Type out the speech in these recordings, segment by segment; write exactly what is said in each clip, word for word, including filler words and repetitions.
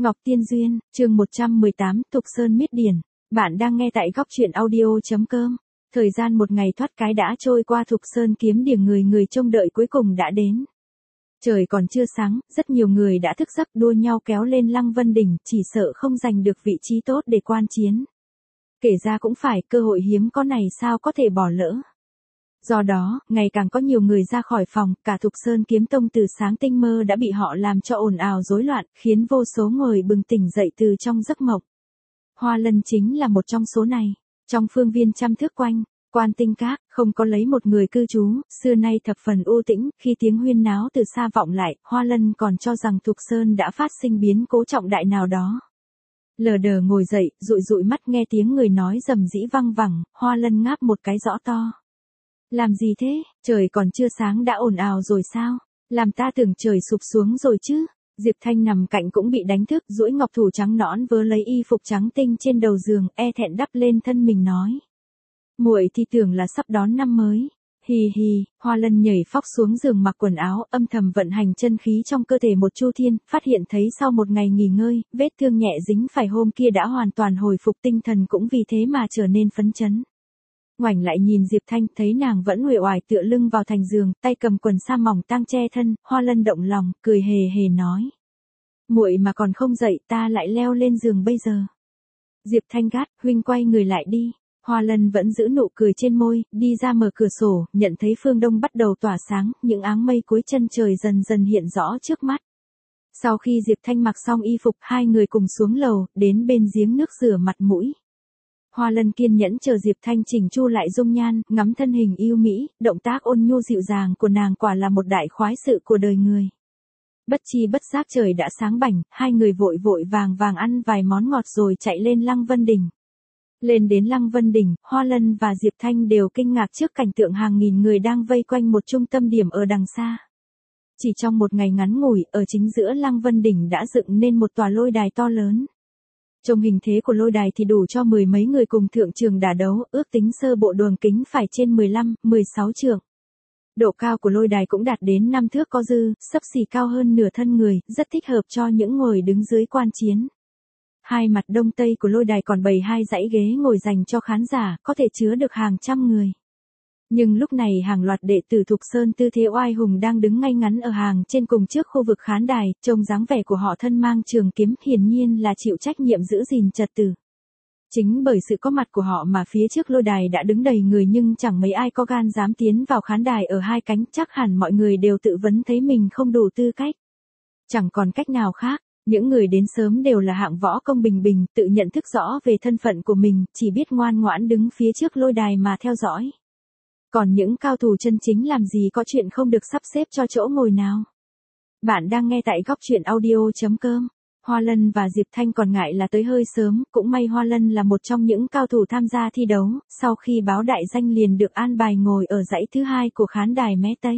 Ngọc Tiên Duyên, chương một trăm mười tám, Thục Sơn Miết Điển. Bạn đang nghe tại góc truyện audio.com. Thời gian một ngày thoát cái đã trôi qua, Thục Sơn kiếm điển người người trông đợi cuối cùng đã đến. Trời còn chưa sáng, rất nhiều người đã thức giấc đua nhau kéo lên Lăng Vân Đỉnh, chỉ sợ không giành được vị trí tốt để quan chiến. Kể ra cũng phải, cơ hội hiếm có này sao có thể bỏ lỡ. Do đó, ngày càng có nhiều người ra khỏi phòng, cả Thục Sơn kiếm tông từ sáng tinh mơ đã bị họ làm cho ồn ào rối loạn, khiến vô số người bừng tỉnh dậy từ trong giấc mộng. Hoa Lân chính là một trong số này. Trong phương viên trăm thước quanh, Quan Tinh Các, không có lấy một người cư trú, xưa nay thập phần u tĩnh, khi tiếng huyên náo từ xa vọng lại, Hoa Lân còn cho rằng Thục Sơn đã phát sinh biến cố trọng đại nào đó. Lờ đờ ngồi dậy, dụi dụi mắt nghe tiếng người nói rầm rĩ văng vẳng, Hoa Lân ngáp một cái rõ to. Làm gì thế, trời còn chưa sáng đã ồn ào rồi sao? Làm ta tưởng trời sụp xuống rồi chứ. Diệp Thanh nằm cạnh cũng bị đánh thức, duỗi ngọc thủ trắng nõn vớ lấy y phục trắng tinh trên đầu giường, e thẹn đắp lên thân mình nói. Muội thì tưởng là sắp đón năm mới. Hì hì, Hoa Lân nhảy phóc xuống giường mặc quần áo, âm thầm vận hành chân khí trong cơ thể một chu thiên, phát hiện thấy sau một ngày nghỉ ngơi, vết thương nhẹ dính phải hôm kia đã hoàn toàn hồi phục, tinh thần cũng vì thế mà trở nên phấn chấn. Ngoảnh lại nhìn Diệp Thanh, thấy nàng vẫn uể oải tựa lưng vào thành giường, tay cầm quần sa mỏng tang che thân, Hoa Lân động lòng, cười hề hề nói. Muội mà còn không dậy, ta lại leo lên giường bây giờ. Diệp Thanh gắt, huynh quay người lại đi. Hoa Lân vẫn giữ nụ cười trên môi, đi ra mở cửa sổ, nhận thấy phương đông bắt đầu tỏa sáng, những áng mây cuối chân trời dần dần hiện rõ trước mắt. Sau khi Diệp Thanh mặc xong y phục, hai người cùng xuống lầu, đến bên giếng nước rửa mặt mũi. Hoa Lân kiên nhẫn chờ Diệp Thanh chỉnh chu lại dung nhan, ngắm thân hình yêu mỹ, động tác ôn nhu dịu dàng của nàng quả là một đại khoái sự của đời người. Bất chi bất giác trời đã sáng bảnh, hai người vội vội vàng vàng ăn vài món ngọt rồi chạy lên Lăng Vân Đỉnh. Lên đến Lăng Vân Đỉnh, Hoa Lân và Diệp Thanh đều kinh ngạc trước cảnh tượng hàng nghìn người đang vây quanh một trung tâm điểm ở đằng xa. Chỉ trong một ngày ngắn ngủi, ở chính giữa Lăng Vân Đỉnh đã dựng nên một tòa lôi đài to lớn. Trong hình thế của lôi đài thì đủ cho mười mấy người cùng thượng trường đả đấu, ước tính sơ bộ đường kính phải trên mười lăm, mười sáu trượng. Độ cao của lôi đài cũng đạt đến năm thước có dư, xấp xỉ cao hơn nửa thân người, rất thích hợp cho những người đứng dưới quan chiến. Hai mặt đông tây của lôi đài còn bày hai dãy ghế ngồi dành cho khán giả, có thể chứa được hàng trăm người. Nhưng lúc này hàng loạt đệ tử Thục Sơn tư thế oai hùng đang đứng ngay ngắn ở hàng trên cùng trước khu vực khán đài, trông dáng vẻ của họ thân mang trường kiếm, hiển nhiên là chịu trách nhiệm giữ gìn trật tự. Chính bởi sự có mặt của họ mà phía trước lôi đài đã đứng đầy người, nhưng chẳng mấy ai có gan dám tiến vào khán đài ở hai cánh, chắc hẳn mọi người đều tự vấn thấy mình không đủ tư cách. Chẳng còn cách nào khác. Những người đến sớm đều là hạng võ công bình bình, tự nhận thức rõ về thân phận của mình, chỉ biết ngoan ngoãn đứng phía trước lôi đài mà theo dõi. Còn những cao thủ chân chính làm gì có chuyện không được sắp xếp cho chỗ ngồi nào. Bạn đang nghe tại góc truyện audio.com. Hoa Lân và Diệp Thanh còn ngại là tới hơi sớm, cũng may Hoa Lân là một trong những cao thủ tham gia thi đấu, sau khi báo đại danh liền được an bài ngồi ở dãy thứ hai của khán đài mé tây.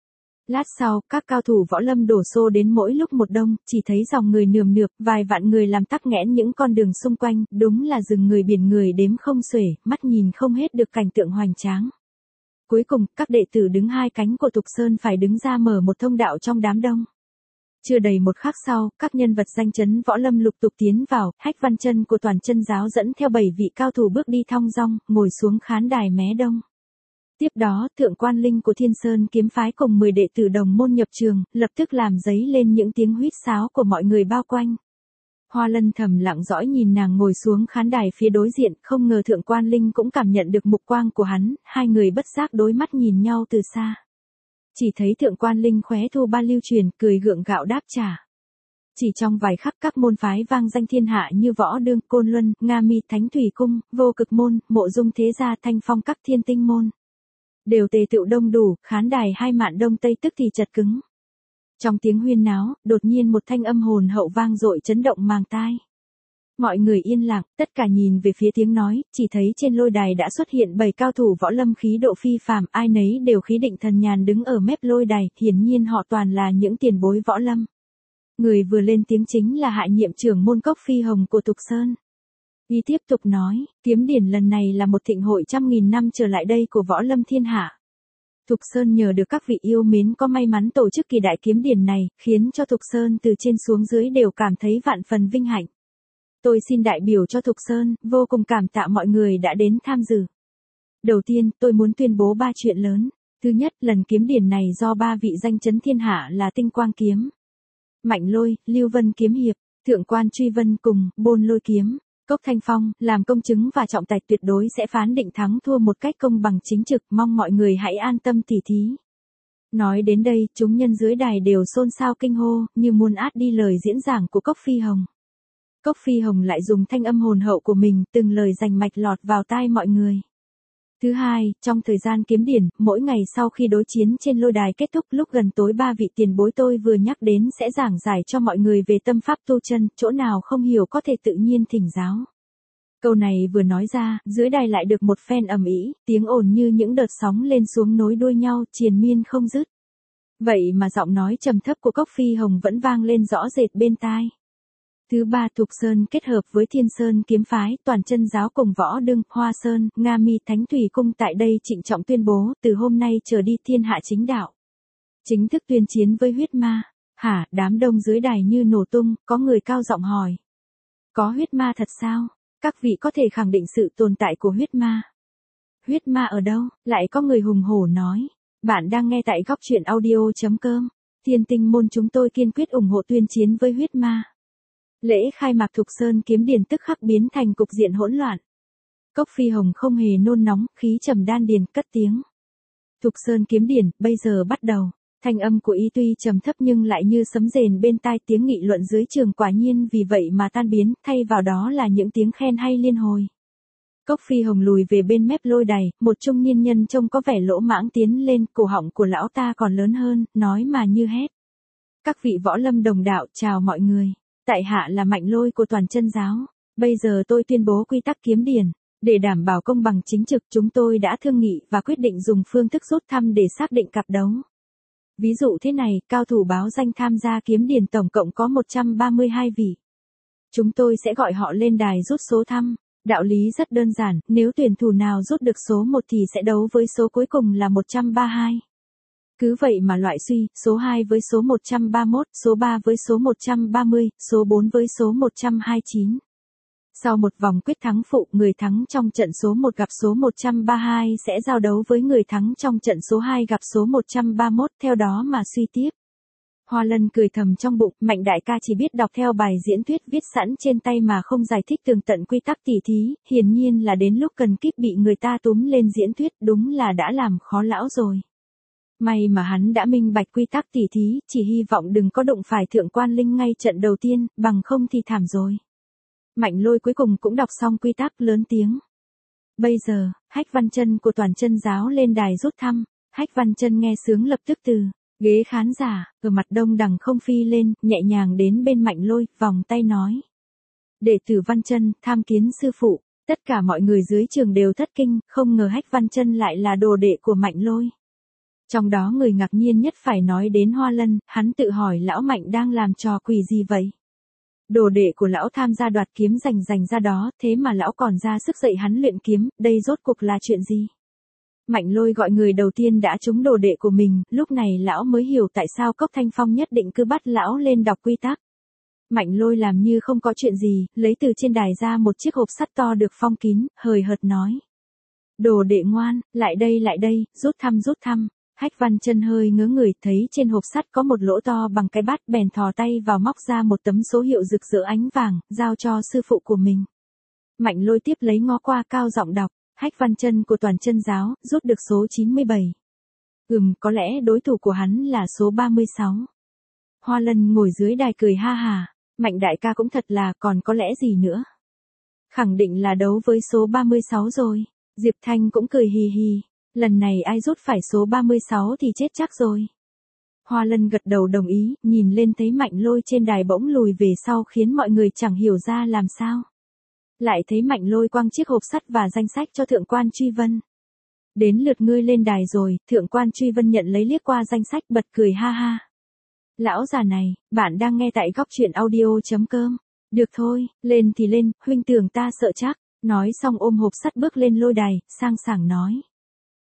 Lát sau, các cao thủ võ lâm đổ xô đến mỗi lúc một đông, chỉ thấy dòng người nườm nượp, vài vạn người làm tắc nghẽn những con đường xung quanh, đúng là rừng người biển người đếm không xuể, mắt nhìn không hết được cảnh tượng hoành tráng. Cuối cùng, các đệ tử đứng hai cánh của Thục Sơn phải đứng ra mở một thông đạo trong đám đông. Chưa đầy một khắc sau, các nhân vật danh chấn võ lâm lục tục tiến vào, Hách Văn Chân của Toàn Chân giáo dẫn theo bảy vị cao thủ bước đi thong dong, ngồi xuống khán đài mé đông. Tiếp đó, Thượng Quan Linh của Thiên Sơn kiếm phái cùng mười đệ tử đồng môn nhập trường, lập tức làm dấy lên những tiếng huýt sáo của mọi người bao quanh. Hoa Lân thầm lặng dõi nhìn nàng ngồi xuống khán đài phía đối diện, không ngờ Thượng Quan Linh cũng cảm nhận được mục quang của hắn, hai người bất giác đối mắt nhìn nhau từ xa. Chỉ thấy Thượng Quan Linh khóe thu ba lưu truyền, cười gượng gạo đáp trả. Chỉ trong vài khắc, các môn phái vang danh thiên hạ như Võ Đương, Côn Luân, Nga Mi, Thánh Thủy Cung, Vô Cực Môn, Mộ Dung Thế Gia, Thanh Phong các thiên tinh môn đều tề tựu đông đủ, khán đài hai mạn đông tây tức thì chật cứng. Trong tiếng huyên náo, đột nhiên một thanh âm hồn hậu vang dội chấn động màng tai. Mọi người yên lặng, tất cả nhìn về phía tiếng nói, chỉ thấy trên lôi đài đã xuất hiện bảy cao thủ võ lâm khí độ phi phàm, ai nấy đều khí định thần nhàn đứng ở mép lôi đài, hiển nhiên họ toàn là những tiền bối võ lâm. Người vừa lên tiếng chính là Hạ nhiệm trưởng môn Cốc Phi Hồng của Thục Sơn. Y tiếp tục nói, kiếm điển lần này là một thịnh hội trăm nghìn năm trở lại đây của võ lâm thiên hạ. Thục Sơn nhờ được các vị yêu mến có may mắn tổ chức kỳ đại kiếm điển này, khiến cho Thục Sơn từ trên xuống dưới đều cảm thấy vạn phần vinh hạnh. Tôi xin đại biểu cho Thục Sơn, vô cùng cảm tạ mọi người đã đến tham dự. Đầu tiên, tôi muốn tuyên bố ba chuyện lớn. Thứ nhất, lần kiếm điển này do ba vị danh chấn thiên hạ là Tinh Quang Kiếm, Mạnh Lôi, Lưu Vân Kiếm Hiệp, Thượng Quan Truy Vân cùng Bôn Lôi Kiếm, Cốc Thanh Phong, làm công chứng và trọng tài tuyệt đối sẽ phán định thắng thua một cách công bằng chính trực, mong mọi người hãy an tâm tỉ thí. Nói đến đây, chúng nhân dưới đài đều xôn xao kinh hô, như muốn át đi lời diễn giảng của Cốc Phi Hồng. Cốc Phi Hồng lại dùng thanh âm hồn hậu của mình, từng lời rành mạch lọt vào tai mọi người. Thứ hai, trong thời gian kiếm điển, mỗi ngày sau khi đối chiến trên lôi đài kết thúc lúc gần tối ba vị tiền bối tôi vừa nhắc đến sẽ giảng giải cho mọi người về tâm pháp tu chân, chỗ nào không hiểu có thể tự nhiên thỉnh giáo. Câu này vừa nói ra, dưới đài lại được một phen ầm ĩ, tiếng ồn như những đợt sóng lên xuống nối đuôi nhau, triền miên không dứt. Vậy mà giọng nói trầm thấp của Cốc Phi Hồng vẫn vang lên rõ rệt bên tai. Thứ ba, Thục Sơn kết hợp với Thiên Sơn kiếm phái, Toàn Chân giáo cùng Võ Đương, Hoa Sơn, Nga Mi Thánh Thủy cung tại đây trịnh trọng tuyên bố, từ hôm nay trở đi thiên hạ chính đạo. Chính thức tuyên chiến với huyết ma. Hả, đám đông dưới đài như nổ tung, có người cao giọng hỏi. Có huyết ma thật sao? Các vị có thể khẳng định sự tồn tại của huyết ma. Huyết ma ở đâu? Lại có người hùng hổ nói. Bạn đang nghe tại góc truyện audio chấm com. Thiên Tinh môn chúng tôi kiên quyết ủng hộ tuyên chiến với huyết ma. Lễ khai mạc Thục Sơn kiếm điển tức khắc biến thành cục diện hỗn loạn. Cốc Phi Hồng không hề nôn nóng, khí trầm đan điền, cất tiếng. Thục Sơn kiếm điển, bây giờ bắt đầu. Thanh âm của y tuy trầm thấp nhưng lại như sấm rền bên tai, tiếng nghị luận dưới trường quả nhiên vì vậy mà tan biến, thay vào đó là những tiếng khen hay liên hồi. Cốc Phi Hồng lùi về bên mép lôi đài, một trung niên nhân trông có vẻ lỗ mãng tiến lên, cổ họng của lão ta còn lớn hơn, nói mà như hét. Các vị võ lâm đồng đạo, chào mọi người. Tại hạ là Mạnh Lôi của Toàn Chân giáo. Bây giờ tôi tuyên bố quy tắc kiếm điển. Để đảm bảo công bằng chính trực, chúng tôi đã thương nghị và quyết định dùng phương thức rút thăm để xác định cặp đấu. Ví dụ thế này, cao thủ báo danh tham gia kiếm điển tổng cộng có một trăm ba mươi hai vị. Chúng tôi sẽ gọi họ lên đài rút số thăm. Đạo lý rất đơn giản, nếu tuyển thủ nào rút được số một thì sẽ đấu với số cuối cùng là một trăm ba mươi hai. Cứ vậy mà loại suy, số hai với số một trăm ba mươi mốt, số ba với số một trăm ba mươi, số bốn với số một trăm hai mươi chín. Sau một vòng quyết thắng phụ, người thắng trong trận số một gặp số một trăm ba mươi hai sẽ giao đấu với người thắng trong trận số hai gặp số một trăm ba mươi mốt, theo đó mà suy tiếp. Hoa Lân cười thầm trong bụng, Mạnh đại ca chỉ biết đọc theo bài diễn thuyết viết sẵn trên tay mà không giải thích tường tận quy tắc tỉ thí, hiển nhiên là đến lúc cần kíp bị người ta túm lên diễn thuyết, đúng là đã làm khó lão rồi. May mà hắn đã minh bạch quy tắc tỉ thí, chỉ hy vọng đừng có đụng phải Thượng Quan Linh ngay trận đầu tiên, bằng không thì thảm rồi. Mạnh Lôi cuối cùng cũng đọc xong quy tắc, lớn tiếng. Bây giờ, Hách Văn Chân của Toàn Chân giáo lên đài rút thăm. Hách Văn Chân nghe sướng lập tức từ ghế khán giả, ở mặt đông đằng không phi lên, nhẹ nhàng đến bên Mạnh Lôi, vòng tay nói. Đệ tử Văn Chân, tham kiến sư phụ. Tất cả mọi người dưới trường đều thất kinh, không ngờ Hách Văn Chân lại là đồ đệ của Mạnh Lôi. Trong đó người ngạc nhiên nhất phải nói đến Hoa Lân, hắn tự hỏi lão Mạnh đang làm trò quỷ gì vậy? Đồ đệ của lão tham gia đoạt kiếm giành giành ra đó, thế mà lão còn ra sức dạy hắn luyện kiếm, đây rốt cuộc là chuyện gì? Mạnh Lôi gọi người đầu tiên đã trúng đồ đệ của mình, lúc này lão mới hiểu tại sao Cốc Thanh Phong nhất định cứ bắt lão lên đọc quy tắc. Mạnh Lôi làm như không có chuyện gì, lấy từ trên đài ra một chiếc hộp sắt to được phong kín, hời hợt nói. Đồ đệ ngoan, lại đây lại đây, rút thăm rút thăm. Hách Văn Chân hơi ngớ người, thấy trên hộp sắt có một lỗ to bằng cái bát, bèn thò tay vào móc ra một tấm số hiệu rực rỡ ánh vàng, giao cho sư phụ của mình. Mạnh Lôi tiếp lấy ngó qua, cao giọng đọc, Hách Văn Chân của Toàn Chân giáo, rút được số chín mươi bảy. Ừm, có lẽ đối thủ của hắn là số ba mươi sáu. Hoa Lân ngồi dưới đài cười ha hà, Mạnh đại ca cũng thật là, còn có lẽ gì nữa. Khẳng định là đấu với số ba mươi sáu rồi. Diệp Thanh cũng cười hì hì. Lần này ai rút phải số ba mươi sáu thì chết chắc rồi. Hoa Lân gật đầu đồng ý, nhìn lên thấy Mạnh Lôi trên đài bỗng lùi về sau khiến mọi người chẳng hiểu ra làm sao. Lại thấy Mạnh Lôi quăng chiếc hộp sắt và danh sách cho Thượng Quan Truy Vân. Đến lượt ngươi lên đài rồi, Thượng Quan Truy Vân nhận lấy liếc qua danh sách, bật cười ha ha. Lão già này, bạn đang nghe tại góc truyện audio chấm com. Được thôi, lên thì lên, huynh tưởng ta sợ chắc. Nói xong ôm hộp sắt bước lên lôi đài, sang sảng nói.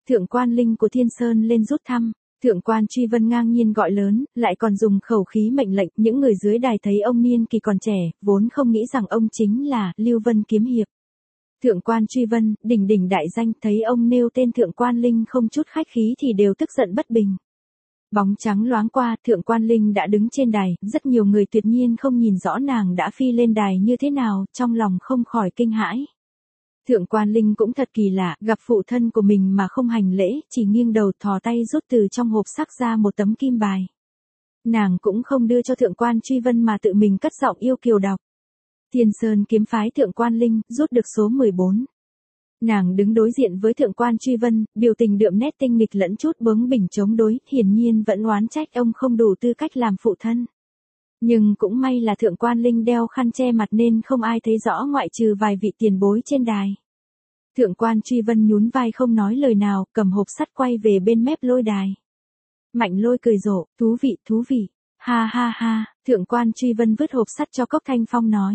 thượng quan linh của Thiên Sơn lên rút thăm. Thượng quan Truy Vân ngang nhiên gọi lớn, lại còn dùng khẩu khí mệnh lệnh, những người dưới đài thấy ông niên kỳ còn trẻ, vốn không nghĩ rằng ông chính là Lưu Vân kiếm hiệp. Thượng quan Truy Vân, đỉnh đỉnh đại danh, thấy ông nêu tên thượng quan Linh không chút khách khí thì đều tức giận bất bình. Bóng trắng loáng qua, thượng quan Linh đã đứng trên đài, rất nhiều người tuyệt nhiên không nhìn rõ nàng đã phi lên đài như thế nào, trong lòng không khỏi kinh hãi. Thượng quan Linh cũng thật kỳ lạ, gặp phụ thân của mình mà không hành lễ, chỉ nghiêng đầu thò tay rút từ trong hộp sắc ra một tấm kim bài. Nàng cũng không đưa cho thượng quan Truy Vân mà tự mình cất giọng yêu kiều đọc. Thiên Sơn kiếm phái thượng quan Linh, rút được số mười bốn. Nàng đứng đối diện với thượng quan Truy Vân, biểu tình đượm nét tinh nghịch lẫn chút bướng bỉnh chống đối, hiển nhiên vẫn oán trách ông không đủ tư cách làm phụ thân. Nhưng cũng may là thượng quan Linh đeo khăn che mặt nên không ai thấy rõ ngoại trừ vài vị tiền bối trên đài. Thượng quan Truy Vân nhún vai không nói lời nào, cầm hộp sắt quay về bên mép lôi đài. Mạnh Lôi cười rộ, thú vị, thú vị, ha ha ha, thượng quan Truy Vân vứt hộp sắt cho Cốc Thanh Phong nói.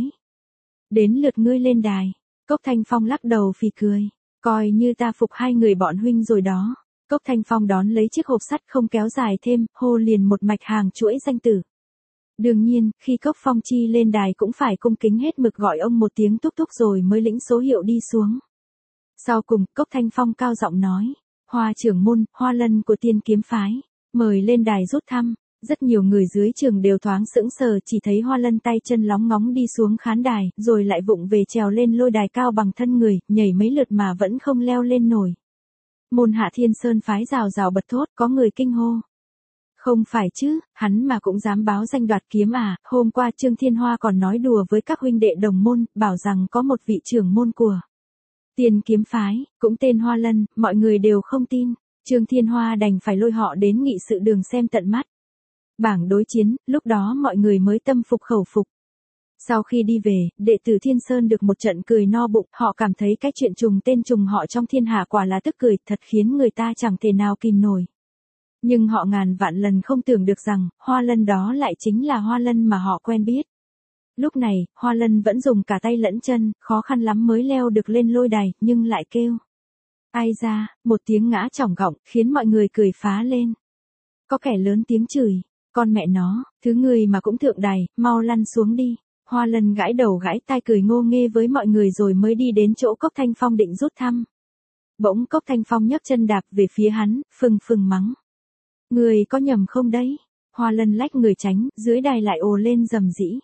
Đến lượt ngươi lên đài. Cốc Thanh Phong lắc đầu phì cười, coi như ta phục hai người bọn huynh rồi đó. Cốc Thanh Phong đón lấy chiếc hộp sắt không kéo dài thêm, hô liền một mạch hàng chuỗi danh tử. Đương nhiên, khi Cốc Phong Chi lên đài cũng phải cung kính hết mực gọi ông một tiếng thúc thúc rồi mới lĩnh số hiệu đi xuống. Sau cùng, Cốc Thanh Phong cao giọng nói, Hoa trưởng môn, Hoa Lân của Tiên kiếm phái, mời lên đài rút thăm. Rất nhiều người dưới trường đều thoáng sững sờ, chỉ thấy Hoa Lân tay chân lóng ngóng đi xuống khán đài, rồi lại vụng về trèo lên lôi đài cao bằng thân người, nhảy mấy lượt mà vẫn không leo lên nổi. Môn hạ Thiên Sơn phái rào rào bật thốt, có người kinh hô. Không phải chứ, hắn mà cũng dám báo danh đoạt kiếm à, hôm qua Trương Thiên Hoa còn nói đùa với các huynh đệ đồng môn, bảo rằng có một vị trưởng môn của Tiên kiếm phái, cũng tên Hoa Lân, mọi người đều không tin. Trương Thiên Hoa đành phải lôi họ đến nghị sự đường xem tận mắt. Bảng đối chiến, lúc đó mọi người mới tâm phục khẩu phục. Sau khi đi về, đệ tử Thiên Sơn được một trận cười no bụng, họ cảm thấy cái chuyện trùng tên trùng họ trong thiên hạ quả là tức cười, thật khiến người ta chẳng thể nào kìm nổi. Nhưng họ ngàn vạn lần không tưởng được rằng, Hoa Lân đó lại chính là Hoa Lân mà họ quen biết. Lúc này, Hoa Lân vẫn dùng cả tay lẫn chân, khó khăn lắm mới leo được lên lôi đài, nhưng lại kêu. Ai ra, một tiếng ngã chỏng gọng, khiến mọi người cười phá lên. Có kẻ lớn tiếng chửi. Con mẹ nó, thứ người mà cũng thượng đài, mau lăn xuống đi. Hoa Lân gãi đầu gãi tai cười ngô nghê với mọi người rồi mới đi đến chỗ Cốc Thanh Phong định rút thăm. Bỗng Cốc Thanh Phong nhấc chân đạp về phía hắn, phừng phừng mắng. Người có nhầm không đấy? Hoa Lân lách người tránh, dưới đài lại ồ lên rầm rĩ.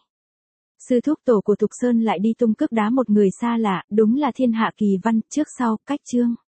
Sư thúc tổ của Thục Sơn lại đi tung cước đá một người xa lạ, đúng là thiên hạ kỳ văn, trước sau, cách chương.